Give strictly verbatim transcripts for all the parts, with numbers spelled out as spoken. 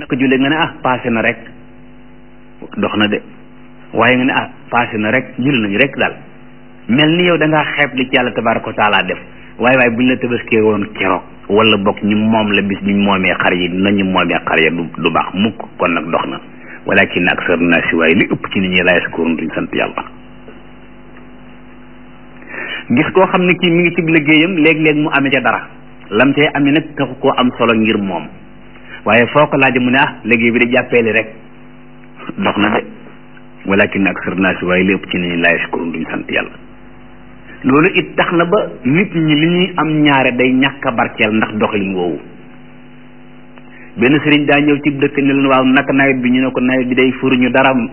ko jullee nga ne ah passé na rek dox na de waaye nga ne ah passé na rek julli nañu rek daal mel ni yow da ngaa xeeb li ci yàlla tabaraka wa taala def waaye waaye buñ la tabaskee woon keroog wala bokk ñu moom la bis biñ moomee xar yi nañu moomee xar ya du du baax mukk kon nag dox na walakin aksar naasi waaye li ëpp ci nit ñi laa yaskuruun duñ sant yàlla. gis koo xam ne kii mi ngi ci liggéeyam léeg-léeg mu amee ca dara lam cay amee nag taxu koo am solo ngir moom waaye foo ko laaj mu ne ah liggéey bi da jàppeeli rek dox na de walakin aksar naasi waaye li ëpp ci nit ñi laa yaskuruun duñ sant yàlla. loolu it tax na ba nit ñi li ñuy am ñaare day ñàkk a barkeel ndax doxalin woowu benn sëriñ daa ñëw ci dëkk ne leen waaw naka nawet bi ñu ne ko nawet bi day furuñu dara mu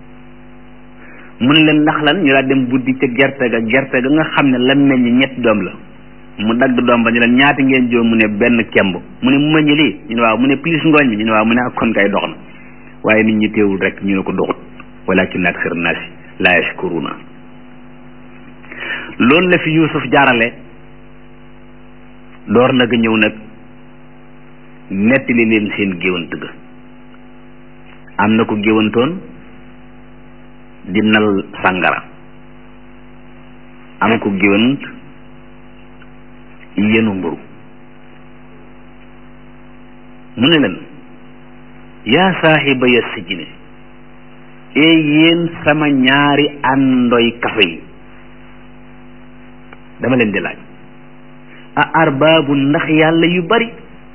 ne leen ndax lan ñu daal dem buddi ca gerte ga gerte ga nga xam ne la meññ ñett doom la mu dagg doom ba ñu leen ñaati ngeen joo mu ne benn kemb mu ne mu meññ lii ñu ne waaw mu ne plus ngooñ bi ñu ne waaw mu ne ak kon kay dox na waaye nit ñi teewul rek ñu ne ko doxut walaakinna aksara naasi laa yashkuruuna loolu la fi Yuusuf jaarale door na ga ñëw nag nettali leen seen géwant ga am na ko géwantoon di nal sàngara am ko géwant yenu mburu mu ne leen yaa saaxiba ya sijine ee yéen sama ñaari àndoy kafe yi dama leen di laaj a arbaabu ndax yàlla yu bari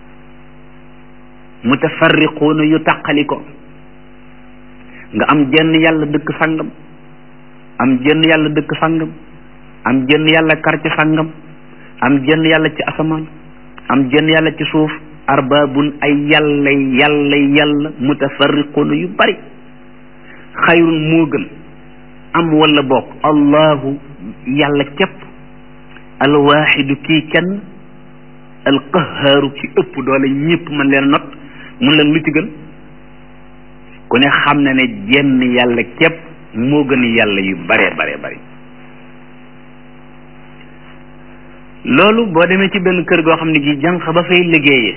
mutafarriquuna yu tàqali ko nga am jenn yàlla dëkk sàngam am jenn yàlla dëkk sàngam am jenn yàlla quartier sàngam am jenn yàlla ci asamaan am jenn yàlla ci suuf arbaabun ay yàlla yàlla yàlla mutafarriquuna yu bari xayrun moo gën am wala bokk allahu yàlla képp alwaaxidu kii kenn alqahaaru ki ëpp doole ñëpp mën leen not mun leen lu ci gën ku ne xam na ne jenn yàlla képp moo gën yàlla yu bare bare bari loolu boo demee ci benn kër goo xam ne gi jànq ba fay liggéeyee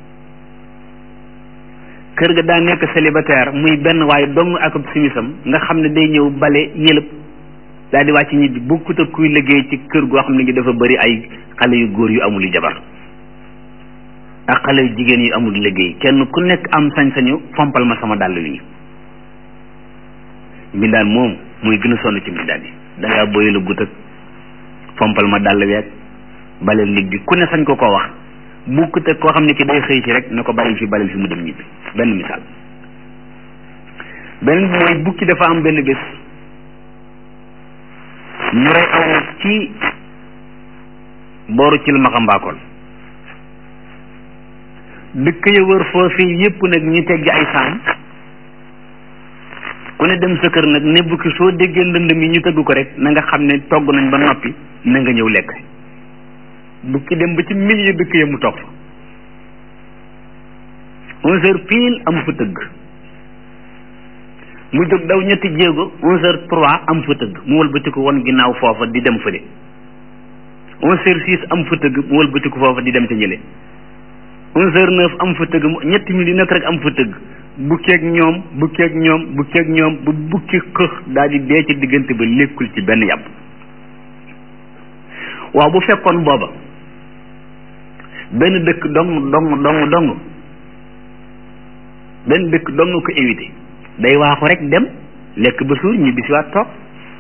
kër ga daa nekk célibataire muy benn waaye dong ak ab simisam nga xam ne day ñëw bale yëlëb daal di wàcc ñibbi bokkut ak kuy liggéey ci kër goo xam ne gi dafa bari ay xale yu góor yu amul jabar ak xale yu jigéen yu amul liggéey kenn ku nekk am sañ-sañu fompal ma sama dàll wi mbindaan moom muy gën a sonn ci mbindaan yi dangaa boye la gut ak fompal ma dàll wi ak baleel lig bi ku ne sañ ko koo wax bokkut ak koo xam ne ki day xëy ci rek ne ko bàyyi fi baleel fi mu dem ñibbi benn misaal benn bi mooy bukki dafa am benn bés ñu rey aw ci booru ci la maxambaakool dëkk ya wër foofii yépp nag ñu teggi ay saam ku ne dem sa kër nag ne bukki soo déggee ndënd mi ñu tëgg ko rek na nga xam ne togg nañ ba noppi na nga ñëw lekk bukki dem ba ci milieu dëkk ya mu toog fa onze heures pile am fa tëgg mu jóg daw ñetti jéego onze heures trois am fa tëgg mu wëlbatiku won ginnaaw foofa di dem fële onze heures six am fa tëgg mu wëlbatiku foofa di dem ca ñële onze heures neuf am fa tëgg ñetti mille yu nekk rek am fa tëgg bukkeeg ñoom bukkeeg ñoom bukkeeg ñoom ba bukki xëx daal di dee ci diggante ba lekkul ci benn yàpp waaw bu fekkoon booba benn dëkk dong dong dong dong benn dëkk dong ko éviter day waaxu rek dem lekk ba suur ñibbi si waat toog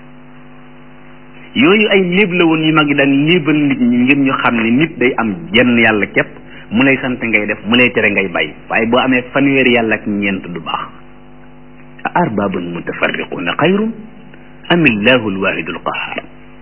yooyu ay léeb la woon yu mag yi daan léebal nit ñi ngir ñu xam ne nit day am jenn yàlla képp mu lay sant ngay def mu lay tere ngay bàyyi waaye boo amee fanweeri yàlla ak ñeent du baax a arbaabun mutafarriquuna xayrun am illahu alwahidu alqahar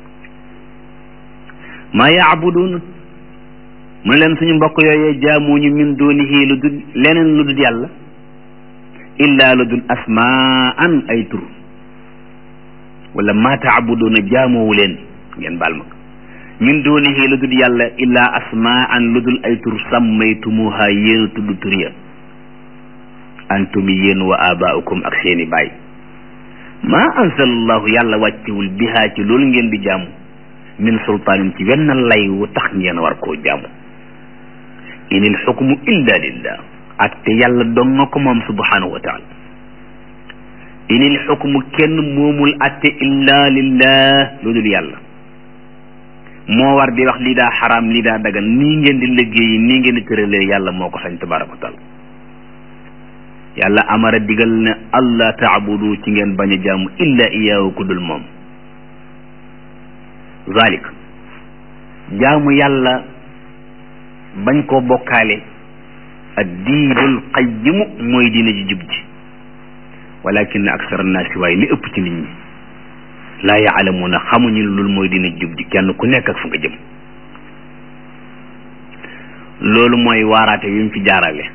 maa yaabuduuna mu ne leen suñu mbokk yooyee jaamuñu min dunihi lu dul leneen lu dul yàlla illa lu dul asmaan ay tur wala maa taabuduuna jaamowu leen ngeen baal ma min dunihi lu dul yàlla illa asmaan lu dul ay tur sammaytumuha yéen a tudd tur ya antum yéen wa abaaukum ak seeni baay maa anzalallahu yàlla wàccewul bihaa ci loolu ngeen di jaamu min sultaanin ci wenn lay wu tax ngeen war koo jaamu inil xukmu illa lillah atte yàlla dong nga ko moom subhanahu wa taala inil xukmu kenn moomul atte illa lillah lu dul yàlla moo war di wax lii daa xaraam lii daa dagan nii ngeen di liggéeyi nii ngeen di tëralee yàlla moo ko sañ tabaraka wa taala yàlla amara digal ne allah taabudu ci ngeen bañ a jaamu illa iyaahu ku dul moom zalik jaamu yàlla bañ koo bokkaale ad diinul qayyimu mooy diina ji jub ji walakin aksar annaasi waaye li ëpp ci nit ñi laa yaalamuuna xamuñu loolu mooy diina ji jub ji kenn ku nekk ak fu nga jëm loolu mooy waaraate yu mu fi jaarale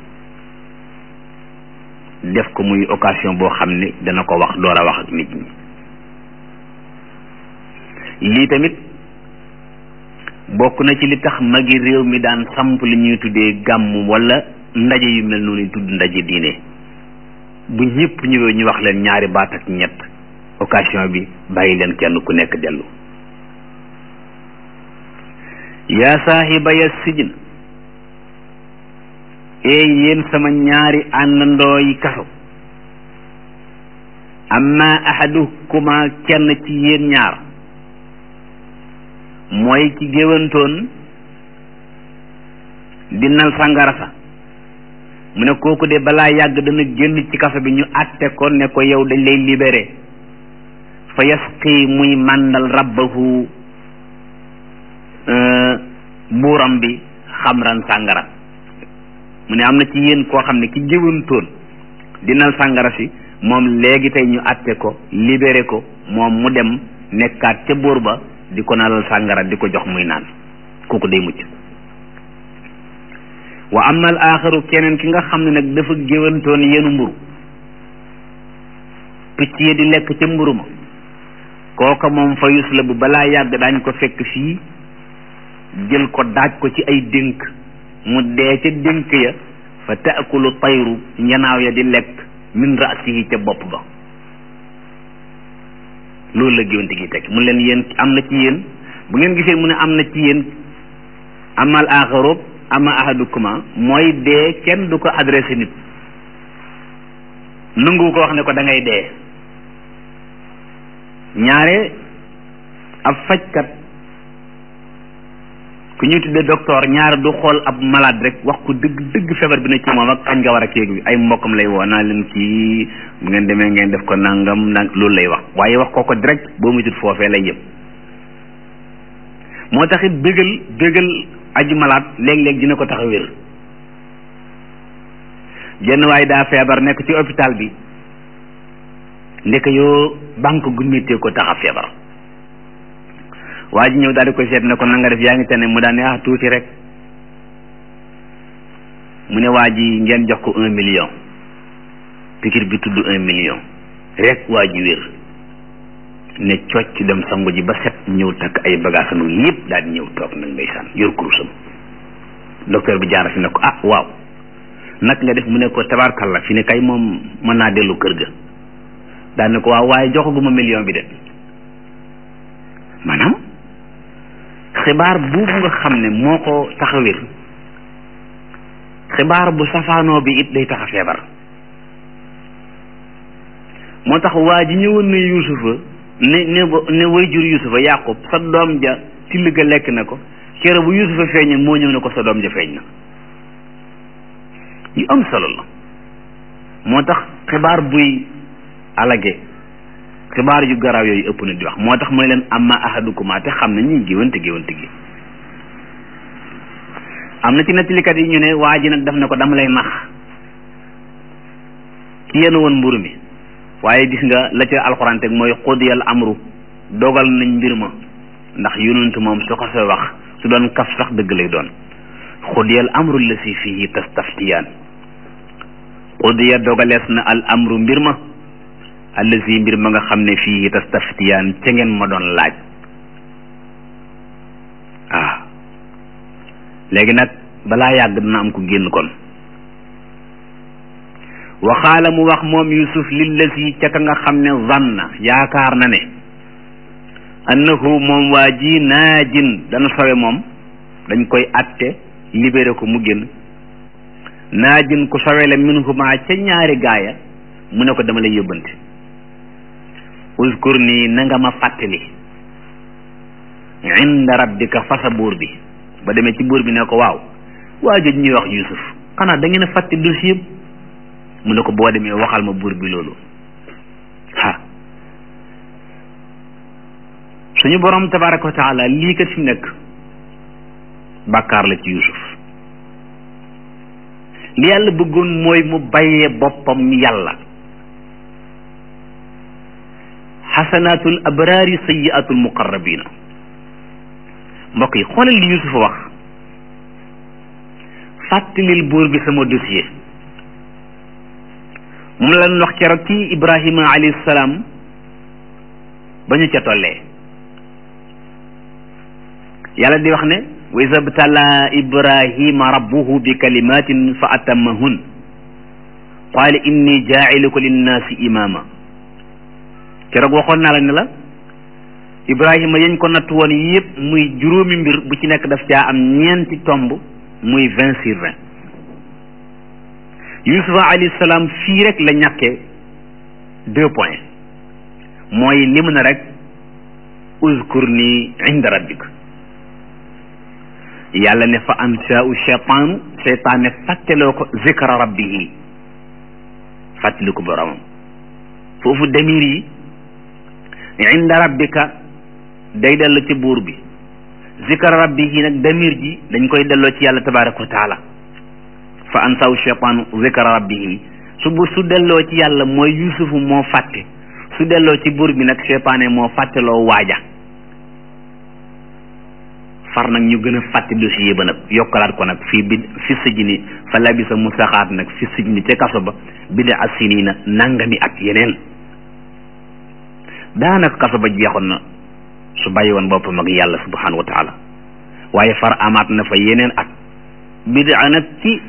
def ko muy occasion boo xam ne dana ko wax door a wax ak nit ñi lii tamit bokk na ci li tax magi réew mi daan samp li ñuy tuddee gàmm wala ndaje yu mel noonu tudd ndaje diine bu ñëpp ñëwee ñu wax leen ñaari baat ak ñett occasion bi bàyyi leen kenn ku nekk dellu yaa saahiba ya sijn ee yéen sama ñaari àndandoo yi kaso amma ahadukuma kenn ci yéen ñaar mooy ci géwantoon di nal sàngara sa mu ne kooku de balaa yàgg dana génn ci kaso bi ñu àtte ko ne ko yow dañ lay libéré fa yasqi muy màndal rabbahu buuram bi xamran sàngara mu ne am na ci yéen koo xam ne ki géwantoon di nal sàngara si moom léegi tey ñu àtte ko libéré ko moom mu dem nekkaat ca buur ba di ko nalal sàngara di ko jox muy naan kooku day mucc wa am na al aaxaru keneen ki nga xam ne nag dafa géwantoon yenu mburu picc yi di lekk ca mburu ma kooka moom fa yus la bu balaa yàgg daañ ko fekk fii jël ko daaj ko ci ay dénk mu dee ca dénk ya fa taakulu tayru njanaaw ya di lekk min rasihi ca bopp ba loolu la géwante gi teg mu leen yéen am na ci yéen bu ngeen gisee mu ne am na ci yéen amal aaxaru ama ahadukuma mooy dee kenn du ko adressé nit nangu ko wax ne ko da ngay dee ñaare ab fajkat ku ñuy tuddee docteur ñaare du xool ab malade rek wax ko dëgg dëgg feebar bi na ci moom ak kañ nga war a kéeg bi ay mbokkam lay woo naa leen kii bu ngeen demee ngeen def ko nangam nang loolu lay wax waaye wax koo ko direct boo mujjut foofee lay yëpp moo taxit bégal bégal aju malade léeg-léeg dina ko tax a wér jenn waaye daa feebar nekk ci hôpital bi ndeke yoo banque gu méttee ko tax a feebar waa ji ñëw daal di koy seet ne ko na nga def yaa ngi tane mu daan ne ah tuuti rek mu ne waa ji ngeen jox ko un million pikir bi tudd un million rek waa ji wér ne cocc dem sangu ji ba set ñëw takk ay bagaasam yëpp daal di ñëw toog nag ndeysaan yor kurusam docteur bi jaara fi ne ko ah waaw nag nga def mu ne ko tabarkalla fi ne kay moom mën naa dellu kër ga daal ne ko waaw waaye joxaguma million bi de maanaam xibaar boobu nga xam ne moo ko tax a wér xibaar bu safaanoo bi it day tax a feebar moo tax waa ji ñëwoon na yuusufa ne ne ne way jur yuusufa yaqub sa doom ja till ga lekk na ko kere bu yuusufa feeñee moo ñëw ne ko sa doom ja feeñ na yu am solo la moo tax xibaar buy alage xibaar yu garaaw yooyu ëpp na di wax moo tax mooy leen amma ahadukuma te xam ne ñi géwante géwante gi am na ci nettalikat yi ñu ne waa ji nag daf ne ko dama lay nax ki yéen woon mburu mi waaye gis nga la ca alxuraan teg mooy xudiyal amru dogal nañ mbir ma ndax yonent moom su ko sa wax su doon kaf sax dëgg lay doon xudiyal amru la si fii tastaftiyaan xudiya dogalees na al amru mbir ma allazi mbir ma nga xam ne fii tastaftiyaan ca ngeen ma doon laaj ah léegi nag balaa yàgg dina am ku génn kon waxaala mu wax moom yusuf lillazi ca ka nga xam ne zanna yaakaar na ne annahu moom waa ji naajin dana sowe moom dañ koy atte libéré ko mu génn naajin ku sawele minhuma ca ñaari gaaya mu ne ko dama lay yóbbante uzkur nii na nga ma fàttali inda rabbika fa sa buur bi ba demee ci buur bi ne ko waaw waa joj ñuy wax Yuusuf xanaa da ngeen a fàtte dossier yëpp mu ne ko boo demee waxal ma buur bi loolu ha suñu borom tabaraka wa taala lii kat fi nekk bàkkaar la ci Yuusuf li yàlla bëggoon mooy mu bàyyee boppam yàlla xasanaatul abraari sayyiatul muqarrabina mbokk yi xoolal li Yuusuf wax fàttalil buur bi sama dossier moom la ñu wax keroog ci Ibrahima alayhi salaam ba ñu ca tollee yàlla di wax ne wa iza btala Ibrahima rabbuhu bi kalimatin fa atammahun qaala inni jaa'iluka linnaasi imaama keroog waxoon naa la ne la Ibrahima yañ ko natt woon yëpp muy juróomi mbir bu ci nekk daf caa am ñeenti tomb muy vingt sur vingt Yuusufa alayhi salaam fii rek la ñàkkee deux points mooy li mu ne rek uzkurni inda rabbik yàlla ne fa ansaau cheytaanu cheytaan ne fàtteloo ko zikra rabbihi fàttali ko boromam foofu demir yi inda rabbika day dellu ci buur bi zikra rabbihi nag demir ji dañ koy delloo ci yàlla tabaraka wa taala fa ansaau cheytaanu zikra rabbihi su bu su delloo ci yàlla mooy yusufu moo fàtte su delloo ci buur bi nag cheytaane moo fàtteloo waaja far nag ñu gën a fàtte dossier ba nag yokkalaat ko nag fii bi fi sijni fa labisa mu saxaat nag fi sijni ca kaso ba bida asinina nangami at yeneen daanaka kaso ba jeexoon na su bàyyi woon boppam ak yàlla subhanahu wa taala waaye far amaat na fa yeneen at bida nag ci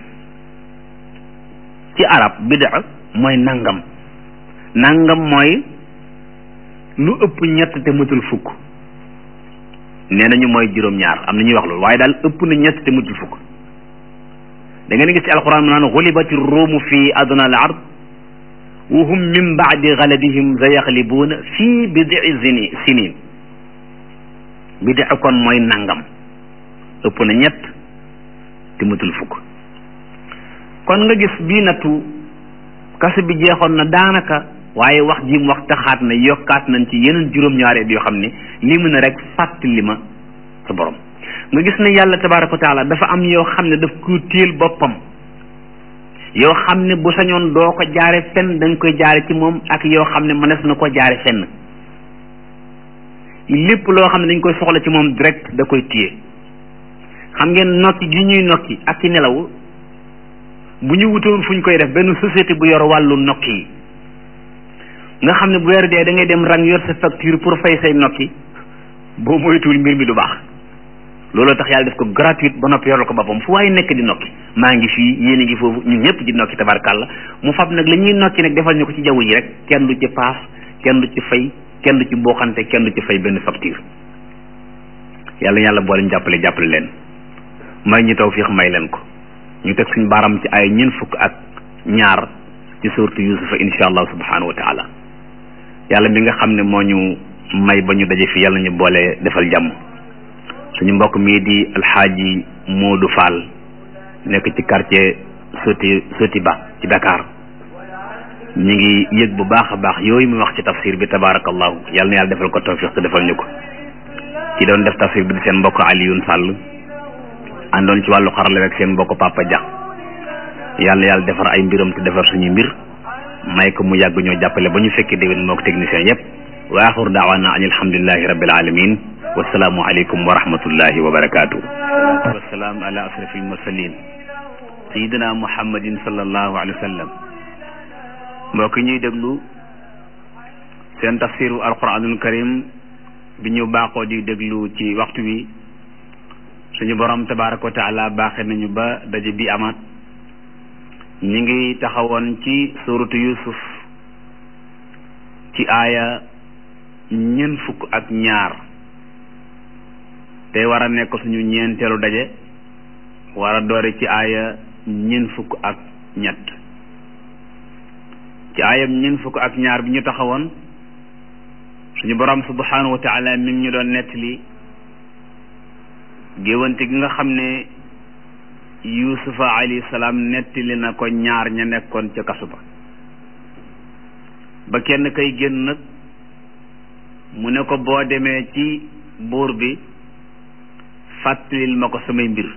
ci arab bida mooy nangam nangam mooy lu ëpp ñett te matul fukk nee nañu mooy juróom-ñaar am na ñuy wax loolu waaye daal ëpp na ñett te mujj fukk da ngeen gis ci alquran mu naan xulibati ruumu fi adna al ard wa hum min baadi galabihim sa yaxlibuuna fii bidii sini sinin bidi kon mooy nangam ëpp na ñett te matul fukk kon nga gis bii nattu kasu bi jeexoon na daanaka waaye wax ji mu wax taxaat na yokkaat nañ ci yeneen juróom-ñaari at yoo xam ne li mu ne rek fàttali ma sa borom nga gis ne yàlla tabaraka wa taala dafa am yoo xam ne daf ko téel boppam yoo xam ne bu sañoon doo ko jaare fenn da nga koy jaare ci moom ak yoo xam ne mënees na ko jaare fenn lépp loo xam ne dañ koy soxla ci moom direct da koy téye xam ngeen nokki gi ñuy nokki ak ci nelaw bu ñu wutoon fu ñu koy def benn société bu yor wàllu nokki yi nga xam ne bu weer dee da ngay dem rang yor sa facture pour fay say nokki boo moytuwul mbir mi du baax looloo tax yàlla def ko gratuite ba noppi yoral ko boppam fu waaye nekk di nokki maa ngi fii yéen a ngi foofu ñun ñëpp di nokki tabarkàlla mu fab nag la ñuy nokki nag defal ñu ko ci jaww ji rek kenn du ci paas kenn du ci fay kenn du ci booxante kenn du ci fay benn facture yàlla yàlla boole ñu jàppale jàppale leen may ñu tawfiix may leen ko ñu teg suñu baaram ci ay ñeent fukk ak ñaar ci suuratu Yuusufa insha allah subhanahu wa taala yàlla mi nga xam ne moo ñu may ba ñu daje fi yàlla ñu boole defal jàmm suñu mbokk mii di alxaaji Moodu Fall nekk ci quartier Soti Soti Ba ci Dakar ñu ngi yëg bu baax a baax yooyu muy wax ci tafsir bi tabarakallahu yàlla na yàlla defal ko tawfiq te defal ñu ko ci doon def tafsir bi di seen mbokk Alioune Sall àndoon ci wàllu xarala rek seen mbokk Papa Dia yàlla yàlla defar ay mbiram te defar suñuy mbir may ko mu yàgg ñoo jàppale ba ñu fekkee déwén moo ko technicien yépp wa axir daawana an alhamdulillahi rabbil alamin wasalaamu aleykum wa rahmatullahi wa barakatuh wasalaam ala asrafil mursalin sayidina muhammadin sallallahu alayhi wa sallam mbokk ñuy déglu seen tafsiru alquranul karim bi ñu baaxoo di déglu ci waxtu wi suñu borom tabaraka wa taala baaxe nañu ba daje bi amaat ñi ngi taxawoon ci suratu yusuf ci aaya ñeent fukk ak ñaar te war a nekk suñu ñeenteelu daje war a doore ci aaya ñeent fukk ak ñett ci aayam ñeent fukk ak ñaar bi ñu taxawoon suñu borom subhanahu wa taala mi ngi ñu doon nettali géwante gi nga xam ne yusufa alayhi salaam nettali na ko ñaar ña nekkoon ca kasu ba ba kenn kay génn nag mu ne ko boo demee ci buur bi fàttalil ma ko samay mbir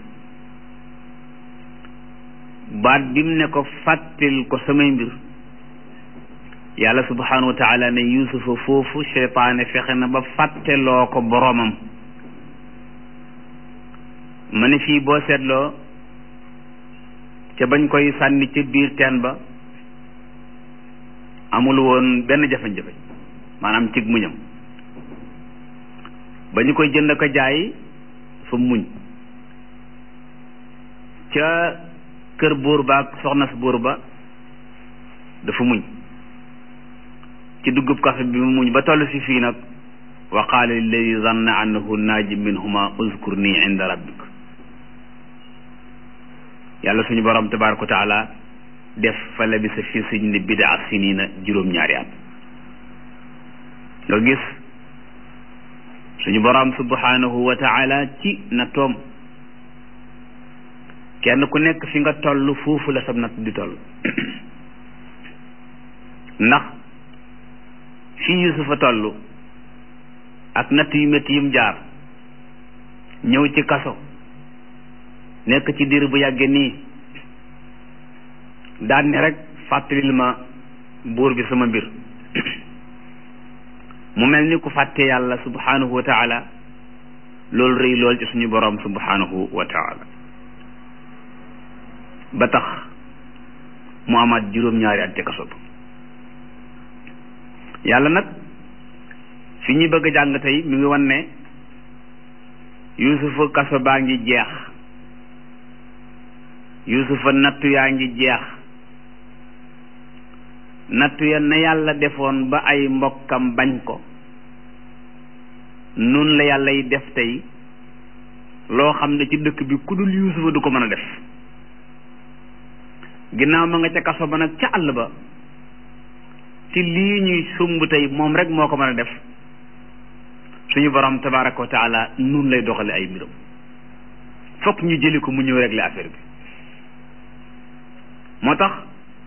baat bi mu ne ko fàttil ko samay mbir yàlla subhanahu wa taala ne yusufa foofu seytaane fexe na ba fàtteloo ko boroomam ma ne fii boo seetloo ca bañ koy sànni ca biir teen ba amul woon benn jafe-jafe maanaam cig muñam ba ñu koy jënd ko jaay fa muñ ca kër buur ba ak soxna si buur ba dafa muñ ci duggub kafe bi mu muñ ba toll si fii nag wa qaala lilladi zanna annahu naaji minhuma uzkurni inda rabbik yàlla suñu borom tabaraka wa taala def fa labisa fi sijni bidaa sinina juróom-ñaari at nga gis suñu borom subhanahu wa taala ci na toom kenn ku nekk fi nga toll foofu la sab natt di toll ndax fii Yusufa toll ak natt yu métti yum jaar ñëw ci kaso nekk ci diir bu yàgge nii daan ne rek fàttalil ma buur bi sama mbir mu mel ni ku fàtte yàlla subhanahu wa taala loolu rëy lool ci suñu borom subhanahu wa taala ba tax mu amaat juróom-ñaari at ci kaso ba yàlla nag fi ñuy bëgg a jàng tey mi ngi wan ne yusufa kaso baa ngi jeex yusufa nattu yaa ngi jeex nattu ya na yàlla defoon ba ay mbokkam bañ ko nun la yàlla yi def tey loo xam ne ci dëkk bi ku dul yusufa du ko mën a def ginnaaw ma nga ca kaso ba nag ca àll ba ci lii ñuy sumb tey moom rek moo ko mën a def suñu borom tabaraka wa taala nun lay doxale ay mbiram fokk ñu jëli ko mu ñëw régler affaire bi moo tax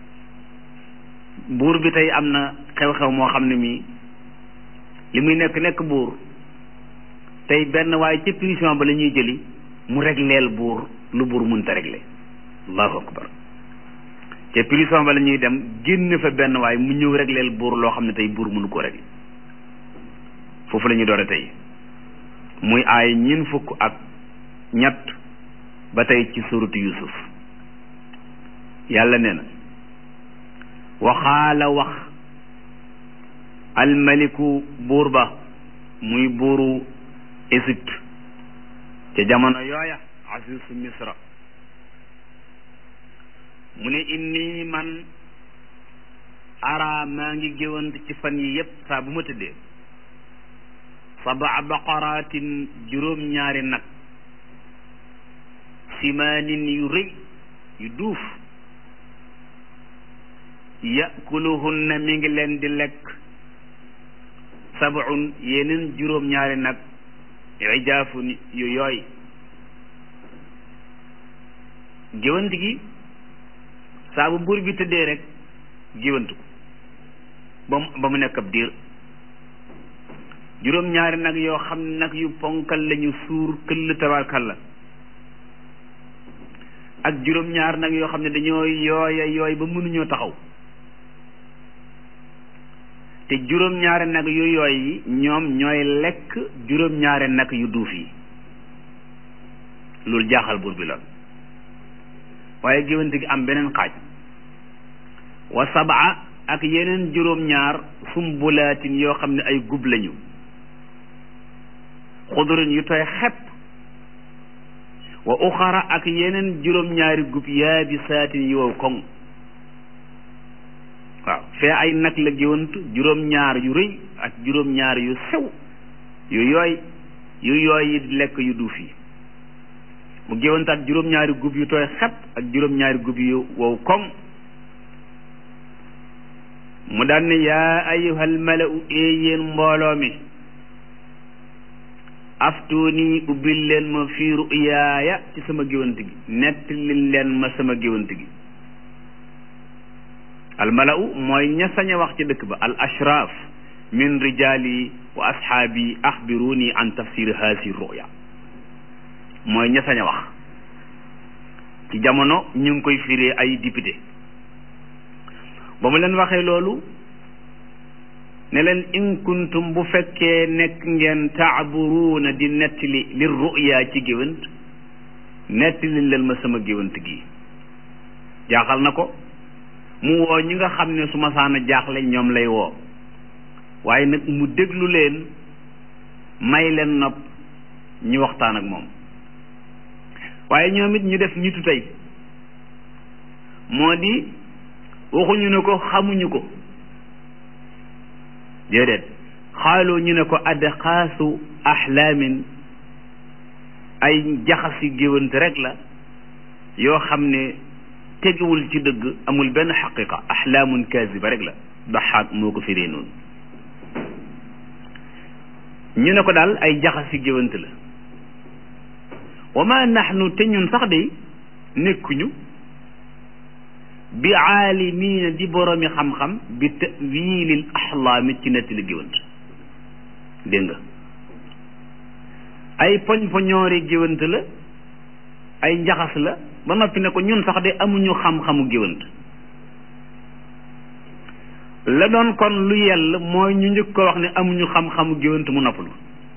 buur bi tey am na xew-xew moo xam ne mii li muy nekk nekk buur tey benn waaye ci prison ba la ñuy jëli mu régleel buur lu buur mënta régler allahu akbar te prison ba la ñuy dem génn fa benn waaye mu ñëw régleel buur loo xam ne tey buur mënu ko régler foofu la ñu doore tey muy aay ñeent fukk ak ñett ba tey ci suratu yusuf yàlla nee na waxaala wax almaliku buur ba muy buuru Égypte ca jamono yooya asisu misra mu ne inni man ara maa ngi géwant ci fan yi yépp saa bu ma tëddee sabaa baqaraatin juróom-ñaari nag simaanin yu rëy yu duuf yakuluhunna mi ngi leen di lekk sab'un yeneen juróom-ñaari nag ijaafun yu yooy géwant gi saa bu buur bi tëddee rek géwant ko ba mu ba mu nekk ab diir juróom-ñaari nag yoo xam ne nag yu ponkal lañu suur këll tabarkalla ak juróom-ñaar nag yoo xam ne dañoo yooya yooy ba mënuñoo taxaw te juróom-ñaari nag yu yooy yi ñoom ñooy lekk juróom-ñaari nag yu duuf yi loolu jaaxal buur bi lool waaye géwante gi am beneen xaaj wa sabaa ak yeneen juróom-ñaar sumbulaatin yoo xam ne ay gub lañu xudurin yu tooy xepp wa uxara ak yeneen juróom-ñaari gub yaabisaatin yu wow koŋ waaw fee ay nag la géwantu juróom-ñaar yu rëy ak juróom-ñaar yu sew yu yooy yu yooy yi lekk yu duuf yi mu géwantaat juróom-ñaari gub yu tooy xepp ak juróom-ñaari gub yu wow koŋ mu daan ne yaa ayyuhal mala'u ee yéen mbooloo mi aftuuni ubbil leen ma fii ruyaaya ci sama géwant gi nettali leen ma sama géwant gi al mala'u mooy ña sañ a wax ci dëkk ba al ashraaf min rijaali wa ashaabi axbiruni an tafsir haasi ruya mooy ña sañ a wax ci jamono ñu ngi koy firee ay député ba mu leen waxee loolu ne leen in kuntum bu fekkee nekk ngeen taaburuuna di nettali li ruya ci géwant nettali leen ma sama géwant gi jaaxal na ko mu woo ñi nga xam ne su ma saana jaaxle ñoom lay woo waaye nag mu déglu leen may leen nopp ñu waxtaan ak moom waaye ñoom it ñu def nitu tey moo di waxuñu ne ko xamuñu ko déedéet xaaloo ñu ne ko adxaasu ahlaamin ay jaxasi géwant rek la yoo xam ne tegewul ci dëgg amul benn xaqiqa ahlaamun kaziba rek la daxaak moo ko firee noonu ñu ne ko daal ay jaxasi géwant la wa ma naxnu te ñun sax de nekkuñu bi aalimiina di boroomi xam-xam bi ta'wiilil axlaami ci nettali géwant dégg nga ay poñ poñoori géwant la ay njaxas la ba noppi ne ko ñun sax de amuñu xam-xamu géwant la doon kon lu yell mooy ñu njëkk ko wax ne amuñu xam-xamu géwant mu noppalu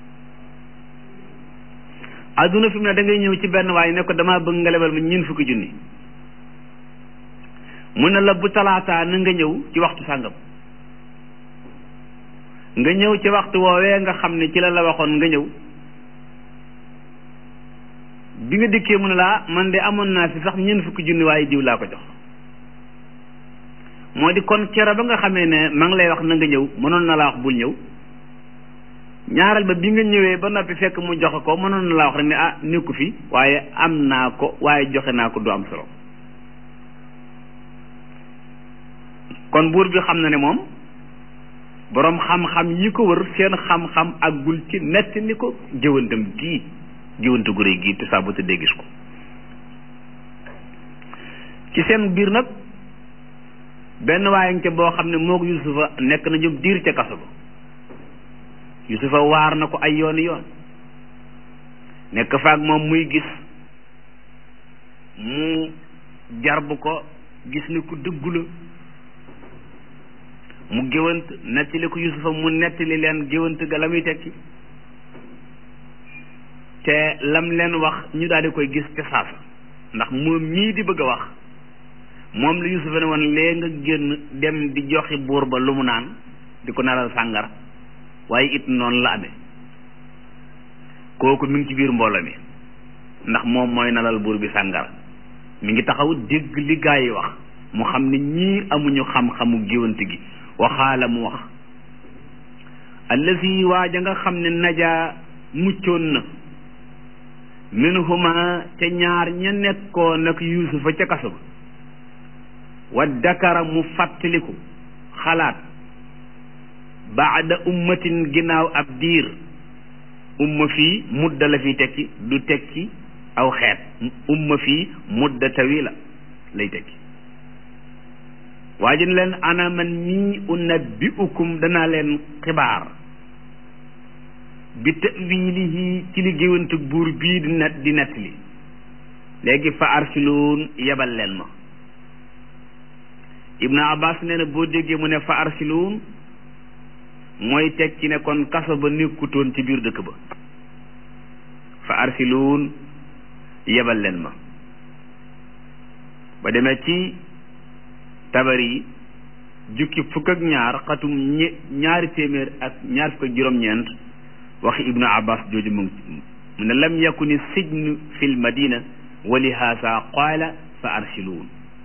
adduna fi mu ne da ngay ñëw ci benn waaye ne ko damaa bëgg nga lebal ma ñeent fukki junni mu ne la bu talaataa na nga ñëw ci waxtu sàngam nga ñëw ci waxtu woowee nga xam ne ci la la waxoon nga ñëw bi nga dikkee mu ne laa man de amoon naa fi sax ñeent fukki junni waaye diw laa ko jox moo di kon kero ba nga xamee ne ma ngi lay wax na nga ñëw mënoon na laa wax bul ñëw ñaareel ba bi nga ñëwee ba noppi fekk mu joxe ko mënoon na laa wax rek ne ah nekku fi waaye am naa ko waaye joxe naa ko du am solo kon buur bi xam na ne moom boroom xam-xam yi ko wër seen xam-xam àggul ci nett ni ko jëwantam gii jëwante gu réy gii te saa bu tëddee gis ko ci seen biir nag benn waaye nga boo xam ne moog Yusufa nekk na jëm diir ca kaso ba Yusufa waar na ko ay yooni yoon nekk faak moom muy gis mu jarbu ko gis ni ku dëggu la mu géwant nettali ko Yusufa mu nettali leen géwant ga la muy tekki te lam leen wax ñu daal di koy gis te saasa ndax moom ñii di bëgg a wax moom la Yusufa ne woon lee nga génn dem di joxi buur ba lu mu naan di ko nalal sàngara waaye it noonu la amee kooku mi ngi ci biir mbooloo mi ndax moom mooy nalal buur bi sàngara mi ngi taxaw dégg li gaa yi wax mu xam ne ñii amuñu xam-xamu géwant gi waxaala mu wax allazi waaja nga xam ne najaa muccoon na minhuma te ñaar ña nekkoon ak Yuusufa ca kaso ba wa dakara mu fàttaliku xalaat baada ummatin ginnaaw ab diir umma fii mudda la fi tekki du tekki aw xeet umma fii mudda tawila lay tekki waajin leen ana man mii unabbiukum danaa leen xibaar bi ta'wilihi ci li géwante buur bii di net di nett li léegi fa arsiluun yebal leen ma Ibnu Abbas nee na boo déggee mu ne fa arsiluun mooy tekki ne kon kaso ba nekkutoon ci biir dëkk ba fa arsiluun yebal leen ma ba demee ci Tabari jukki fukk ak ñaar xatum ñe ñaari téeméer ak ñaar fukk ak juróom-ñeent waxi Ibnu Abbas jooju mu mu ne lam yakuni sijnu fil madina wa li haasa qaala fa arsiluun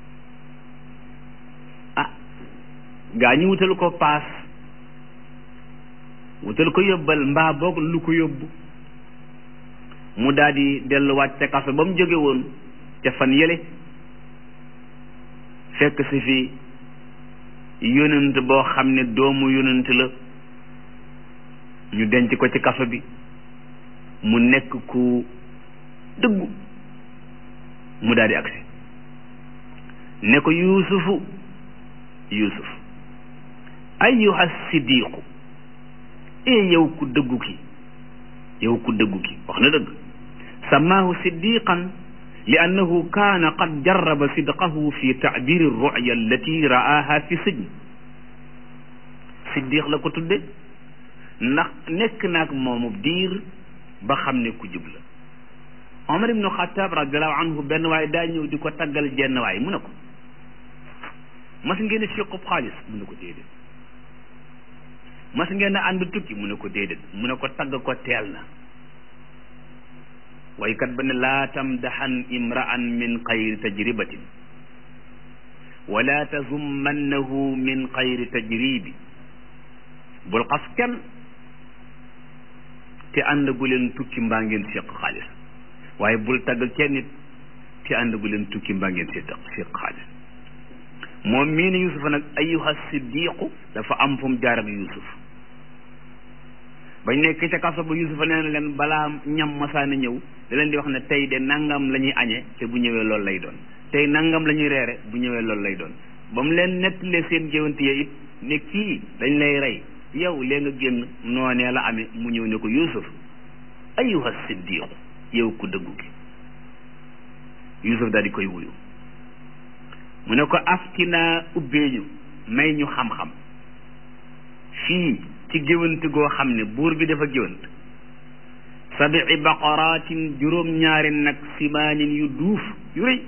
ah gaa ñi wutal ko paas wutal ko yóbbal mbaa boog lu ko yóbbu mu daal di delluwaat ca kaso ba mu jóge woon ca fan yële fekk si fi yonent boo xam ne doomu yonent la ñu denc ko ci kaso bi mu nekk ku dëggu mu daal di agsi ne ko yuusufu yuusuf ayyuha siddiqu e yow ku dëggu ki yow ku dëggu ki wax na dëgg samaahu siddiqan li annahu kaana qad jarraba sidqahu fi taabiri ruya allati ra'aha fi sijn siddiq la ko tudde ndax nekk naag moomu diir ba xam ne ku jub la Omar ibnu Xataab radiallahu anhu benn waay daa ñëw di ko taggal jenn waay mu ne ko mas ngeen a fiqub xaalis mu ne ko déedéet mas ngeen a ànd tukki mu ne ko déedéet mu ne ko tagg ko teel na waykat ba ne laa tamdaxan imra'an min xayri tajribatin wala tazummannahu min xayri tajribi bul xas kenn te ànd gu leen tukki mbaa ngeen séq xaalis waaye bul tagg kenn nit te ànd gu leen tukki mbaa ngeen séq séq xaalis moom mii ne Yuusufa nag ayyuha siddiqu dafa am fu mu jaar ak Yuusuf bañ nekk ca kaso ba Yuusufa nee na leen balaa ñam masaana ñëw da leen di wax ne tey de nangam la ñuy añee te bu ñëwee loolu lay doon tey nangam la ñuy reere bu ñëwee loolu lay doon ba mu leen nettalee seen géwante yi it ne kii dañ lay rey yow lee nga génn noonee la amee mu ñëw ne ko Yuusuf ayyuha siddiqu yow ku dëggu ki Yuusuf daal di koy wuyu mu ne ko aftinaa ubbeeñu may ñu xam-xam fii ci géwante goo xam ne buur bi dafa géwant sabii baqaraatin juróom-ñaari nag simaanin yu duuf yu rëy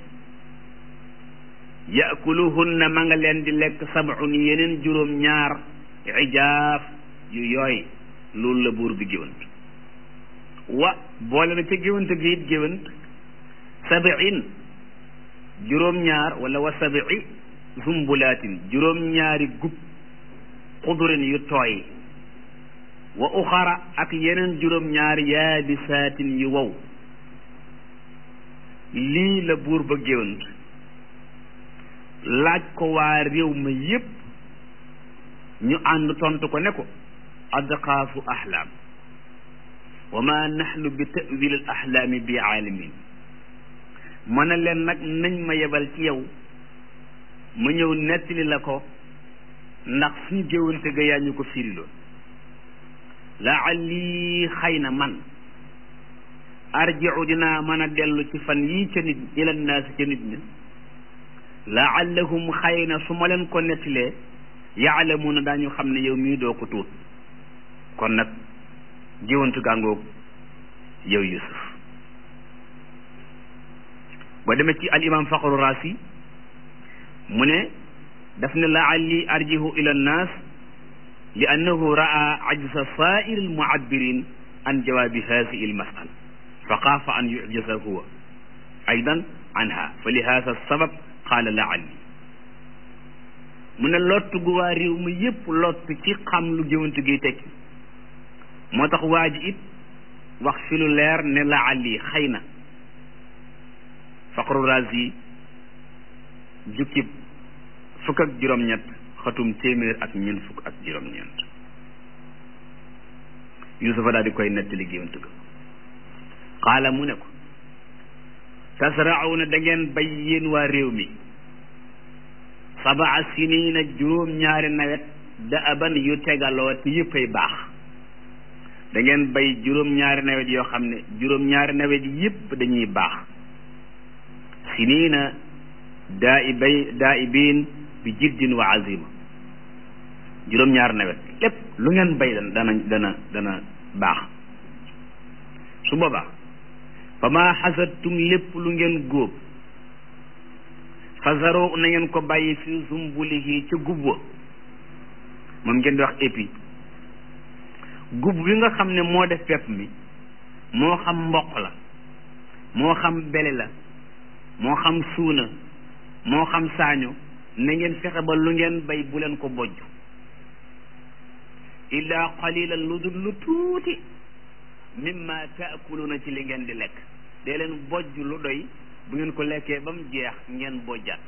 yaakuluhunna ma nga leen di lekk sab'un yeneen juróom-ñaar ijaaf yu yooy loolu la buur bi géwant wa boole na ca géwante gi it géwant sabiin juróom-ñaar wala wa sabii zumbulaatin juróom-ñaari gub xudurin yu tooy wa uxara ak yeneen juróom-ñaar yaabisaatin yu wow lii la buur ba géwant laaj ko waa réew ma yépp ñu ànd tontu ko ne ko adqaafu ahlaam wa ma nahnu bi ta'wil al ahlaami bi aalimin mën na leen nag nañ ma yebal ci yow ma ñëw nettali la ko ndax suñu géwante ga yaa ñu ko firiloon laalli xëy na man arji'u dinaa mën a dellu ci fan yii ca nit ila naasi ca nit ñi laallahum xëy na su ma leen ko nettalee yaalamuuna daañu xam ne yow mii doo ko tuut kon nag géwantu gàngoog yow Yusuf boo demee ci al imam Faqru Raasi mu ne daf ne laalli arji'u ila nnaas li annahu raa ajza saa'iri almu'abbirin an jawaabi haadihi almas'ala fa xaafa an yu'jaza huwa aydan anha fa li haadha sabab qaala la'alli mu ne lott gu waa réew mi yépp lott ci xam lu géwante gi tekki moo tax waa ji it wax fi lu leer ne la'alli xëy na Faqru Raazi jukkib fukk ak juróom-ñett xatum téeméer ak ñeent fukk ak juróom-ñeent Yuusufa daal di koy nettali géwant ga xaala mu ne ko tasra'una da ngeen bay yéen waa réew mi sab'a siniina juróom-ñaari nawet da aban yu tegaloo te yëppay baax da ngeen bay juróom-ñaari nawet yoo xam ne juróom-ñaari nawet yëpp dañuy baax siniina daa i bay daa i biin bi jiddin wa azima juróom-ñaari nawet lépp lu ngeen bay dana dana dana baax su boobaa fa maa xasadtum lépp lu ngeen góob fasaro na ngeen ko bàyyi fi sumbulihi ca gub wa moom ngeen di wax épi gub bi nga xam ne moo def pepp mi moo xam mboq la moo xam bele la moo xam suuna moo xam saaño na ngeen fexe ba lu ngeen bay bu leen ko bojj illaa qalilan lu dul lu tuuti mimma taakuluna ci li ngeen di lekk dee leen bojj lu doy bu ngeen ko lekkee ba mu jeex ngeen bojjaat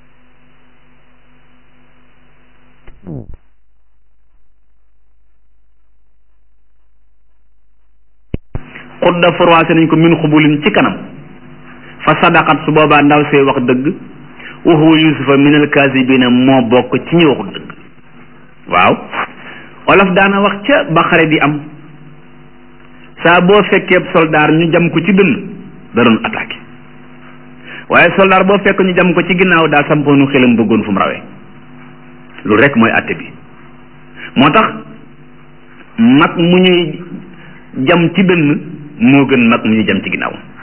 xudda froissé nañ ko min xubulin ci kanam fa sadaqat su boobaa ndaw see wax dëgg wa huwa yusufa min al kaasibina moo bokk ci ñi waxut dëgg waaw olof daana wax ca ba xare di am saa boo fekkee soldaar ñu jam ko ci dënn da doon attaqué waaye soldaar boo fekk ñu jam ko ci ginnaaw daa sampoonu xelam bëggoon fu mu rawee lu rek mooy atte bi moo tax mag mu ñuy jam ci dënn moo gën mag mu ñuy jam ci ginnaaw